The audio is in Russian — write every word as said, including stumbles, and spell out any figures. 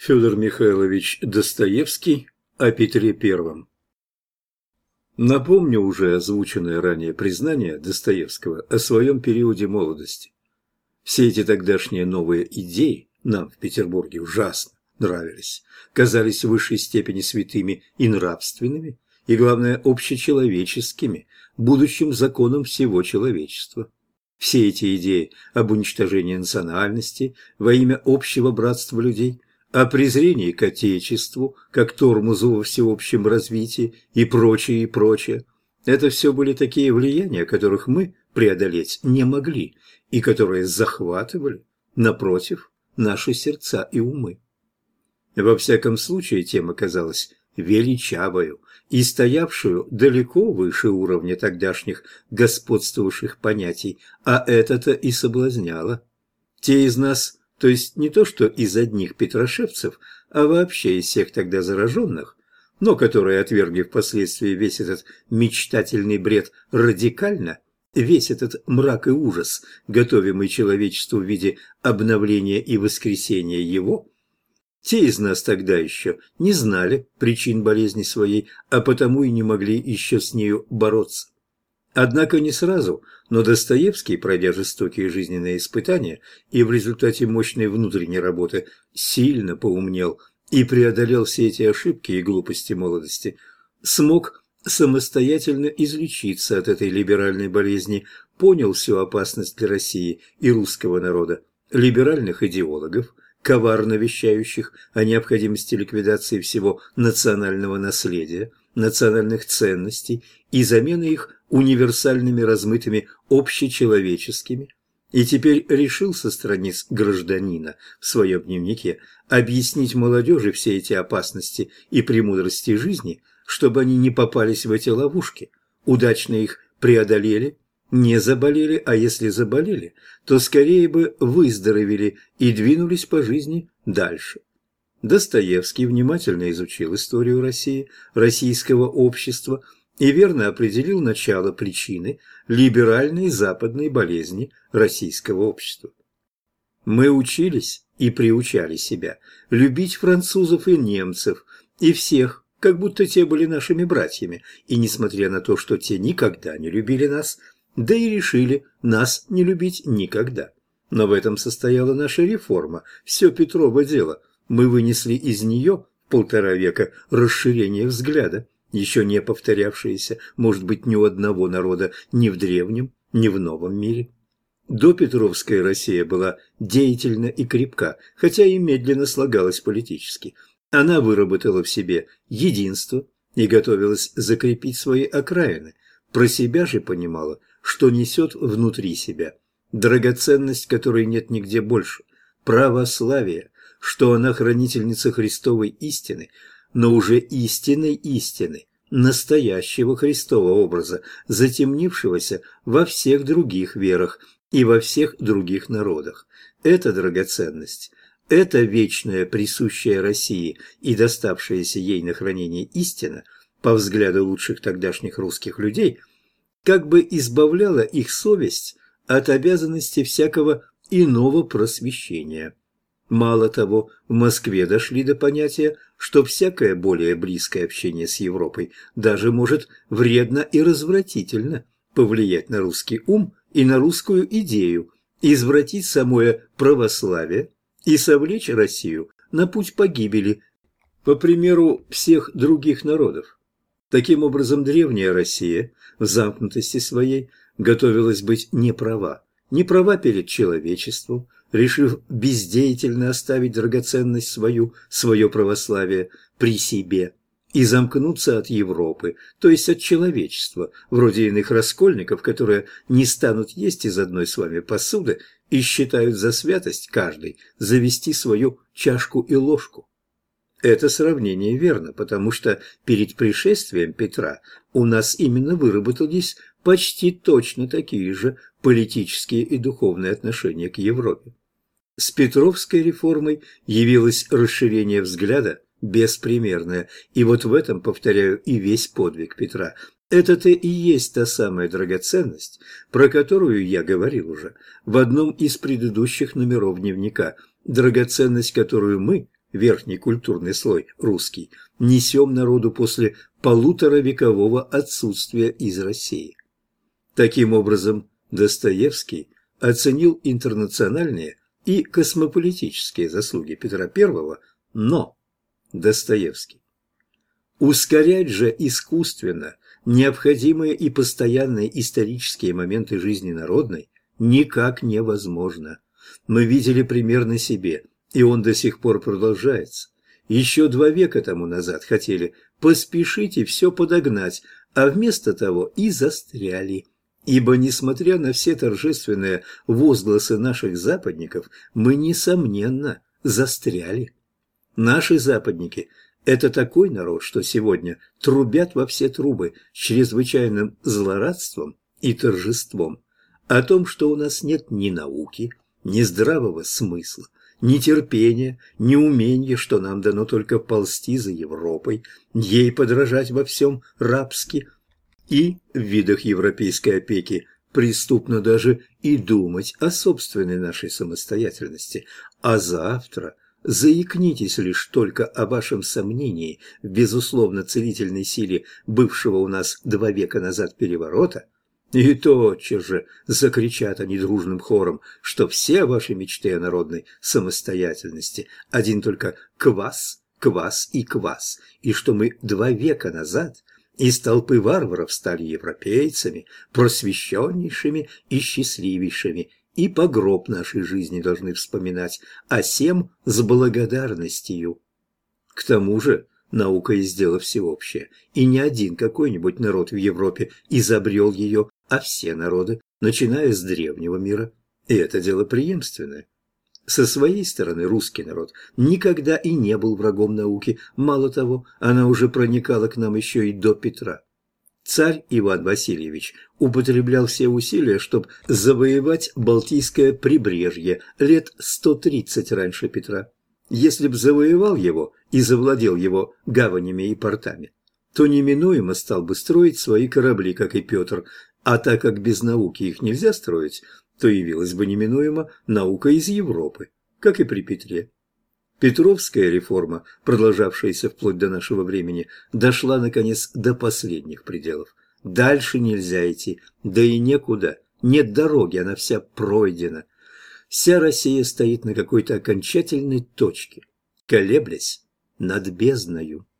Федор Михайлович Достоевский о Петре Первом. Напомню уже озвученное ранее признание Достоевского о своем периоде молодости. Все эти тогдашние новые идеи нам в Петербурге ужасно нравились, казались в высшей степени святыми и нравственными, и, главное, общечеловеческими, будущим законом всего человечества. Все эти идеи об уничтожении национальности во имя общего братства людей, о презрении к Отечеству, как тормозу во всеобщем развитии и прочее, и прочее. Это все были такие влияния, которых мы преодолеть не могли и которые захватывали, напротив, наши сердца и умы. Во всяком случае, тема казалась величавою и стоявшую далеко выше уровня тогдашних господствовавших понятий, а это-то и соблазняло. Те из нас, то есть не то что из одних петрошевцев, а вообще из всех тогда зараженных, но которые отвергли впоследствии весь этот мечтательный бред радикально, весь этот мрак и ужас, готовимый человечеству в виде обновления и воскресения его, те из нас тогда еще не знали причин болезни своей, а потому и не могли еще с нею бороться. Однако не сразу, но Достоевский, пройдя жестокие жизненные испытания и в результате мощной внутренней работы, сильно поумнел и преодолел все эти ошибки и глупости молодости, смог самостоятельно излечиться от этой либеральной болезни, понял всю опасность для России и русского народа, либеральных идеологов, коварно вещающих о необходимости ликвидации всего национального наследия, национальных ценностей и замены их универсальными размытыми общечеловеческими, и теперь решил со страниц «Гражданина» в своем дневнике объяснить молодежи все эти опасности и премудрости жизни, чтобы они не попались в эти ловушки, удачно их преодолели, не заболели, а если заболели, то скорее бы выздоровели и двинулись по жизни дальше. Достоевский внимательно изучил историю России, российского общества и верно определил начало причины либеральной западной болезни российского общества. Мы учились и приучали себя любить французов и немцев, и всех, как будто те были нашими братьями, и несмотря на то, что те никогда не любили нас, да и решили нас не любить никогда. Но в этом состояла наша реформа, все Петрово дело. Мы вынесли из нее в полтора века расширение взгляда, еще не повторявшееся, может быть, ни у одного народа ни в древнем, ни в новом мире. Допетровская Россия была деятельна и крепка, хотя и медленно слагалась политически. Она выработала в себе единство и готовилась закрепить свои окраины. Про себя же понимала, что несет внутри себя драгоценность, которой нет нигде больше, православие, что она хранительница Христовой истины, но уже истинной истины, настоящего Христового образа, затемнившегося во всех других верах и во всех других народах. Эта драгоценность, эта вечная, присущая России и доставшаяся ей на хранение истина, по взгляду лучших тогдашних русских людей, как бы избавляла их совесть от обязанности всякого иного просвещения. Мало того, в Москве дошли до понятия, что всякое более близкое общение с Европой даже может вредно и развратительно повлиять на русский ум и на русскую идею, извратить самое православие и совлечь Россию на путь погибели, по примеру всех других народов. Таким образом, древняя Россия в замкнутости своей готовилась быть неправа, неправа перед человечеством, решив бездеятельно оставить драгоценность свою, свое православие при себе и замкнуться от Европы, то есть от человечества, вроде иных раскольников, которые не станут есть из одной с вами посуды и считают за святость каждый завести свою чашку и ложку. Это сравнение верно, потому что перед пришествием Петра у нас именно выработались почти точно такие же политические и духовные отношения к Европе. С Петровской реформой явилось расширение взгляда беспримерное, и вот в этом, повторяю, и весь подвиг Петра. Это-то и есть та самая драгоценность, про которую я говорил уже в одном из предыдущих номеров дневника, драгоценность, которую мы, верхний культурный слой русский, несем народу после полуторавекового отсутствия из России. Таким образом, Достоевский оценил интернациональные и космополитические заслуги Петра Первого, но Достоевский. Ускорять же искусственно необходимые и постоянные исторические моменты жизни народной никак невозможно. Мы видели пример на себе, и он до сих пор продолжается. Еще два века тому назад хотели поспешить и все подогнать, а вместо того и застряли. Ибо, несмотря на все торжественные возгласы наших западников, мы, несомненно, застряли. Наши западники – это такой народ, что сегодня трубят во все трубы с чрезвычайным злорадством и торжеством о том, что у нас нет ни науки, ни здравого смысла, ни терпения, ни умения, что нам дано только ползти за Европой, ей подражать во всем рабски, и в видах европейской опеки преступно даже и думать о собственной нашей самостоятельности, а завтра заикнитесь лишь только о вашем сомнении в безусловно целительной силе бывшего у нас два века назад переворота, и тотчас же закричат они дружным хором, что все ваши мечты о народной самостоятельности один только квас, квас и квас, и что мы два века назад из толпы варваров стали европейцами, просвещеннейшими и счастливейшими, и по гроб нашей жизни должны вспоминать, а сем с благодарностью. К тому же наука есть дело всеобщее, и не один какой-нибудь народ в Европе изобрел ее, а все народы, начиная с древнего мира, и это дело преемственное. Со своей стороны русский народ никогда и не был врагом науки, мало того, она уже проникала к нам еще и до Петра. Царь Иван Васильевич употреблял все усилия, чтобы завоевать Балтийское прибрежье лет сто тридцать раньше Петра. Если б завоевал его и завладел его гаванями и портами, то неминуемо стал бы строить свои корабли, как и Петр, а так как без науки их нельзя строить, то явилась бы неминуемо наука из Европы, как и при Петре. Петровская реформа, продолжавшаяся вплоть до нашего времени, дошла, наконец, до последних пределов. Дальше нельзя идти, да и некуда, нет дороги, она вся пройдена. Вся Россия стоит на какой-то окончательной точке, колеблясь над бездною.